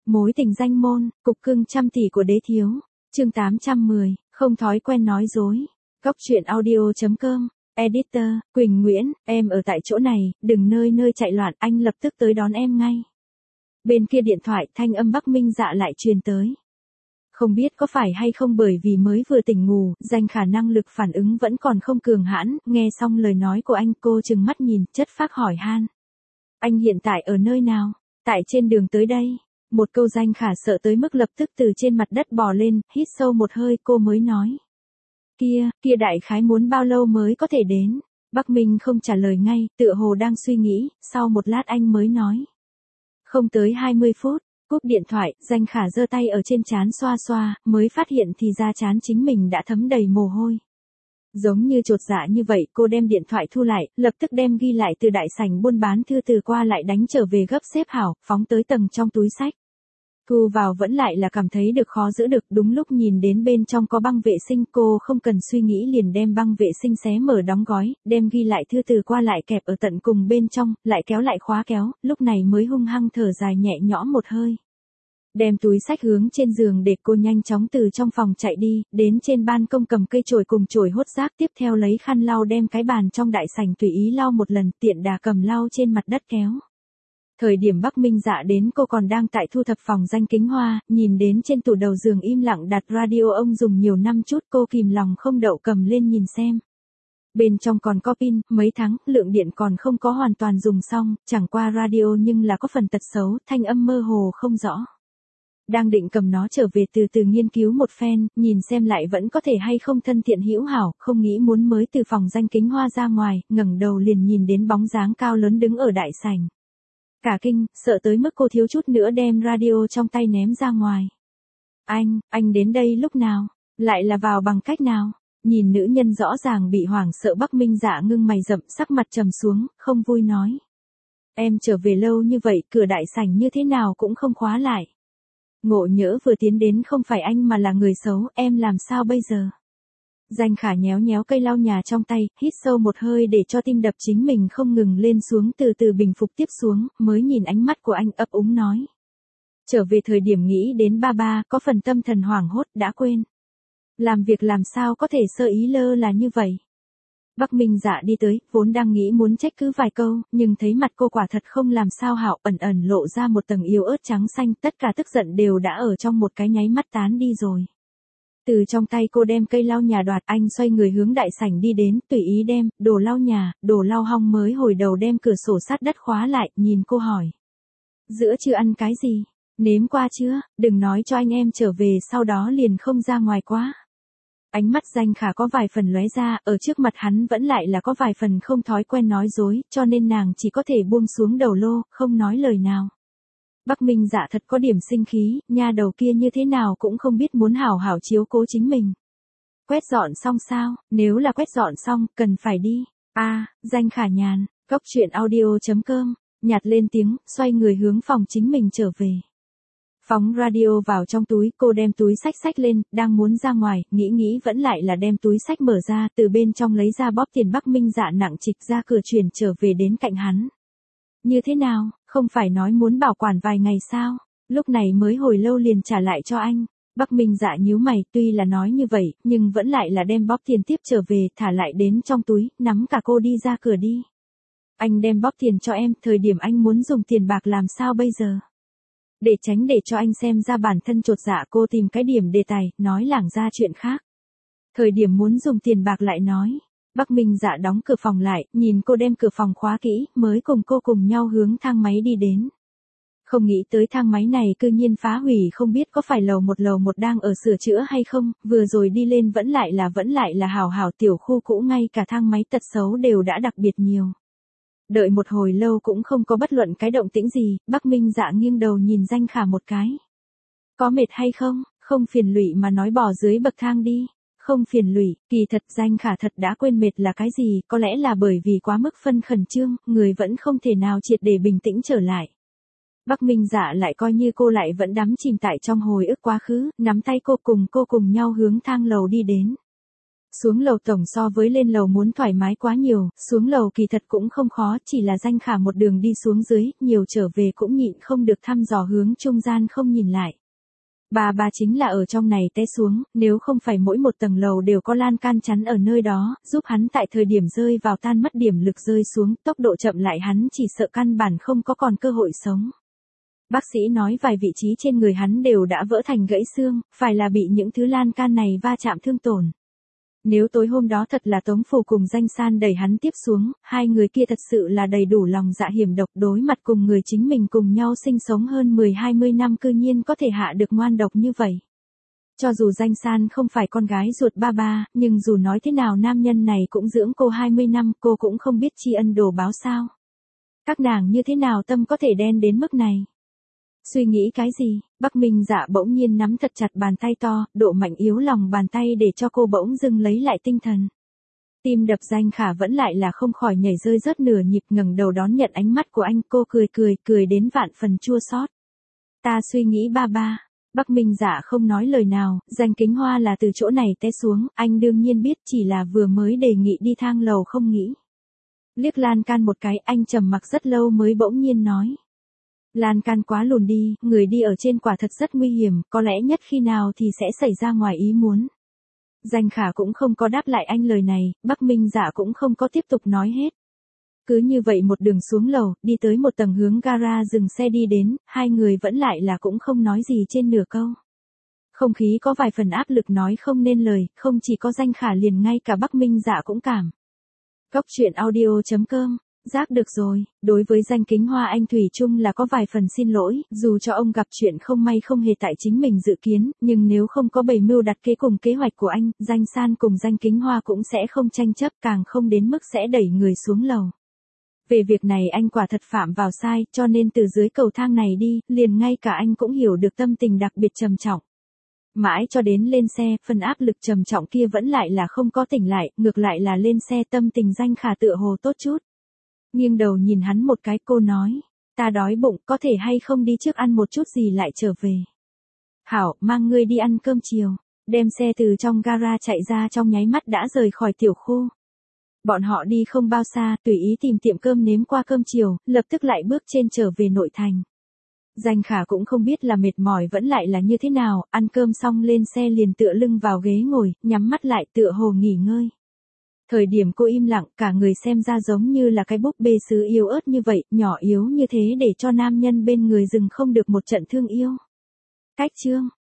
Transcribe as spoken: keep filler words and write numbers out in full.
Mối tình danh môn, cục cưng trăm tỷ của đế thiếu. Chương tám trăm mười, không thói quen nói dối. Góc truyện audio chấm com. Editor, Quỳnh Nguyễn, em ở tại chỗ này, đừng nơi nơi chạy loạn, anh lập tức tới đón em ngay. Bên kia điện thoại, thanh âm Bắc Minh Dạ lại truyền tới. Không biết có phải hay không bởi vì mới vừa tỉnh ngủ, danh khả năng lực phản ứng vẫn còn không cường hãn, nghe xong lời nói của anh cô trừng mắt nhìn, chất phác hỏi han. Anh hiện tại ở nơi nào? Tại trên đường tới đây. Một câu danh khả sợ tới mức lập tức từ trên mặt đất bò lên, hít sâu một hơi cô mới nói. Kia, kia đại khái muốn bao lâu mới có thể đến? Bắc Minh không trả lời ngay, tựa hồ đang suy nghĩ, sau một lát anh mới nói. Không tới hai mươi phút, cúp điện thoại, danh khả giơ tay ở trên trán xoa xoa, mới phát hiện thì ra trán chính mình đã thấm đầy mồ hôi. Giống như chột dạ như vậy, cô đem điện thoại thu lại, lập tức đem ghi lại từ đại sảnh buôn bán thư từ qua lại đánh trở về gấp xếp hảo, phóng tới tầng trong túi sách. Thu vào vẫn lại là cảm thấy được khó giữ được, đúng lúc nhìn đến bên trong có băng vệ sinh, cô không cần suy nghĩ liền đem băng vệ sinh xé mở đóng gói, đem ghi lại thư từ qua lại kẹp ở tận cùng bên trong, lại kéo lại khóa kéo, lúc này mới hung hăng thở dài nhẹ nhõm một hơi. Đem túi sách hướng trên giường để cô nhanh chóng từ trong phòng chạy đi, đến trên ban công cầm cây chổi cùng chổi hốt rác, tiếp theo lấy khăn lau đem cái bàn trong đại sảnh tùy ý lau một lần, tiện đà cầm lau trên mặt đất kéo. Thời điểm Bắc Minh Dạ đến cô còn đang tại thu thập phòng danh kính hoa, nhìn đến trên tủ đầu giường im lặng đặt radio ông dùng nhiều năm chút, cô kìm lòng không đậu cầm lên nhìn xem. Bên trong còn có pin, mấy tháng, lượng điện còn không có hoàn toàn dùng xong, chẳng qua radio nhưng là có phần tật xấu, thanh âm mơ hồ không rõ. Đang định cầm nó trở về từ từ nghiên cứu một phen, nhìn xem lại vẫn có thể hay không thân thiện hữu hảo, không nghĩ muốn mới từ phòng danh kính hoa ra ngoài, ngẩng đầu liền nhìn đến bóng dáng cao lớn đứng ở đại sảnh. Cả kinh, sợ tới mức cô thiếu chút nữa đem radio trong tay ném ra ngoài. Anh, anh đến đây lúc nào? Lại là vào bằng cách nào? Nhìn nữ nhân rõ ràng bị hoảng sợ Bắc Minh Dạ ngưng mày rậm, sắc mặt trầm xuống, không vui nói. Em trở về lâu như vậy, cửa đại sảnh như thế nào cũng không khóa lại. Ngộ nhỡ vừa tiến đến không phải anh mà là người xấu, em làm sao bây giờ? Danh khả nhéo nhéo cây lau nhà trong tay, hít sâu một hơi để cho tim đập chính mình không ngừng lên xuống từ từ bình phục tiếp xuống, mới nhìn ánh mắt của anh ấp úng nói. Trở về thời điểm nghĩ đến ba ba, có phần tâm thần hoảng hốt, đã quên. Làm việc làm sao có thể sơ ý lơ là như vậy? Bắc Minh Dạ đi tới, vốn đang nghĩ muốn trách cứ vài câu, nhưng thấy mặt cô quả thật không làm sao hảo, ẩn ẩn lộ ra một tầng yếu ớt trắng xanh, tất cả tức giận đều đã ở trong một cái nháy mắt tán đi rồi. Từ trong tay cô đem cây lau nhà đoạt, anh xoay người hướng đại sảnh đi đến, tùy ý đem, đồ lau nhà, đồ lau hong mới hồi đầu đem cửa sổ sát đất khóa lại, nhìn cô hỏi. Giữa chưa ăn cái gì? Nếm qua chưa? Đừng nói cho anh em trở về sau đó liền không ra ngoài quá. Ánh mắt danh khả có vài phần lóe ra, ở trước mặt hắn vẫn lại là có vài phần không thói quen nói dối, cho nên nàng chỉ có thể buông xuống đầu lô, không nói lời nào. Bắc Minh Dạ thật có điểm sinh khí, nha đầu kia như thế nào cũng không biết muốn hảo hảo chiếu cố chính mình. Quét dọn xong sao? Nếu là quét dọn xong, cần phải đi. A, à, danh khả nhàn, góc truyện audio chấm com, nhạt lên tiếng, xoay người hướng phòng chính mình trở về. Phóng radio vào trong túi, cô đem túi sách sách lên, đang muốn ra ngoài, nghĩ nghĩ vẫn lại là đem túi sách mở ra, từ bên trong lấy ra bóp tiền. Bắc Minh Dạ nặng trịch ra cửa chuyển trở về đến cạnh hắn. Như thế nào, không phải nói muốn bảo quản vài ngày sao, lúc này mới hồi lâu liền trả lại cho anh. Bắc Minh Dạ nhíu mày, tuy là nói như vậy, nhưng vẫn lại là đem bóp tiền tiếp trở về, thả lại đến trong túi, nắm cả cô đi ra cửa đi. Anh đem bóp tiền cho em, thời điểm anh muốn dùng tiền bạc làm sao bây giờ? Để tránh để cho anh xem ra bản thân chột dạ, cô tìm cái điểm đề tài, nói lảng ra chuyện khác. Thời điểm muốn dùng tiền bạc lại nói. Bắc Minh Dạ đóng cửa phòng lại, nhìn cô đem cửa phòng khóa kỹ, mới cùng cô cùng nhau hướng thang máy đi đến. Không nghĩ tới thang máy này cư nhiên phá hủy, không biết có phải lầu một lầu một đang ở sửa chữa hay không, vừa rồi đi lên vẫn lại là vẫn lại là hào hào tiểu khu cũ, ngay cả thang máy tật xấu đều đã đặc biệt nhiều. Đợi một hồi lâu cũng không có bất luận cái động tĩnh gì, Bắc Minh Dạ nghiêng đầu nhìn danh khả một cái. Có mệt hay không, không phiền lụy mà nói bỏ dưới bậc thang đi. Không phiền lụy, kỳ thật danh khả thật đã quên mệt là cái gì, có lẽ là bởi vì quá mức phân khẩn trương, người vẫn không thể nào triệt để bình tĩnh trở lại. Bắc Minh Dạ lại coi như cô lại vẫn đắm chìm tại trong hồi ức quá khứ, nắm tay cô cùng cô cùng nhau hướng thang lầu đi đến. Xuống lầu tổng so với lên lầu muốn thoải mái quá nhiều, xuống lầu kỳ thật cũng không khó, chỉ là Danh Khả một đường đi xuống dưới, nhiều trở về cũng nhịn không được thăm dò hướng trung gian không nhìn lại. Bà bà chính là ở trong này té xuống, nếu không phải mỗi một tầng lầu đều có lan can chắn ở nơi đó, giúp hắn tại thời điểm rơi vào tan mất điểm lực rơi xuống, tốc độ chậm lại hắn chỉ sợ căn bản không có còn cơ hội sống. Bác sĩ nói vài vị trí trên người hắn đều đã vỡ thành gãy xương, phải là bị những thứ lan can này va chạm thương tổn. Nếu tối hôm đó thật là Tống Phù cùng Danh San đẩy hắn tiếp xuống, hai người kia thật sự là đầy đủ lòng dạ hiểm độc đối mặt cùng người chính mình cùng nhau sinh sống hơn mười hai mươi năm cư nhiên có thể hạ được ngoan độc như vậy. Cho dù Danh San không phải con gái ruột ba ba, nhưng dù nói thế nào nam nhân này cũng dưỡng cô hai mươi năm, cô cũng không biết tri ân đồ báo sao. Các nàng như thế nào tâm có thể đen đến mức này. Suy nghĩ cái gì, Bắc Minh Dạ bỗng nhiên nắm thật chặt bàn tay to, độ mạnh yếu lòng bàn tay để cho cô bỗng dưng lấy lại tinh thần. Tim đập Danh Khả vẫn lại là không khỏi nhảy rơi rớt nửa nhịp, ngẩng đầu đón nhận ánh mắt của anh, cô cười cười, cười đến vạn phần chua xót. Ta suy nghĩ ba ba. Bắc Minh Dạ không nói lời nào, Danh Kính Hoa là từ chỗ này té xuống, anh đương nhiên biết, chỉ là vừa mới đề nghị đi thang lầu không nghĩ. Liếc lan can một cái, anh trầm mặc rất lâu mới bỗng nhiên nói. Lan can quá lùn đi, người đi ở trên quả thật rất nguy hiểm, có lẽ nhất khi nào thì sẽ xảy ra ngoài ý muốn. Danh Khả cũng không có đáp lại anh lời này, Bắc Minh Dạ cũng không có tiếp tục nói hết. Cứ như vậy một đường xuống lầu, đi tới một tầng hướng gara dừng xe đi đến, hai người vẫn lại là cũng không nói gì trên nửa câu. Không khí có vài phần áp lực nói không nên lời, không chỉ có Danh Khả liền ngay cả Bắc Minh Dạ cũng cảm. Góc truyện audio chấm com Giác được rồi, đối với Danh Kính Hoa anh Thủy chung là có vài phần xin lỗi, dù cho ông gặp chuyện không may không hề tại chính mình dự kiến, nhưng nếu không có bày mưu đặt kế cùng kế hoạch của anh, Danh San cùng Danh Kính Hoa cũng sẽ không tranh chấp, càng không đến mức sẽ đẩy người xuống lầu. Về việc này anh quả thật phạm vào sai, cho nên từ dưới cầu thang này đi, liền ngay cả anh cũng hiểu được tâm tình đặc biệt trầm trọng. Mãi cho đến lên xe, phần áp lực trầm trọng kia vẫn lại là không có tỉnh lại, ngược lại là lên xe tâm tình Danh Khả tựa hồ tốt chút. Nghiêng đầu nhìn hắn một cái, cô nói, ta đói bụng, có thể hay không đi trước ăn một chút gì lại trở về. Hảo, mang ngươi đi ăn cơm chiều, đem xe từ trong gara chạy ra trong nháy mắt đã rời khỏi tiểu khu. Bọn họ đi không bao xa, tùy ý tìm tiệm cơm nếm qua cơm chiều, lập tức lại bước trên trở về nội thành. Danh Khả cũng không biết là mệt mỏi vẫn lại là như thế nào, ăn cơm xong lên xe liền tựa lưng vào ghế ngồi, nhắm mắt lại tựa hồ nghỉ ngơi. Thời điểm cô im lặng, cả người xem ra giống như là cái búp bê sứ yếu ớt như vậy, nhỏ yếu như thế để cho nam nhân bên người dừng không được một trận thương yêu. Cách chương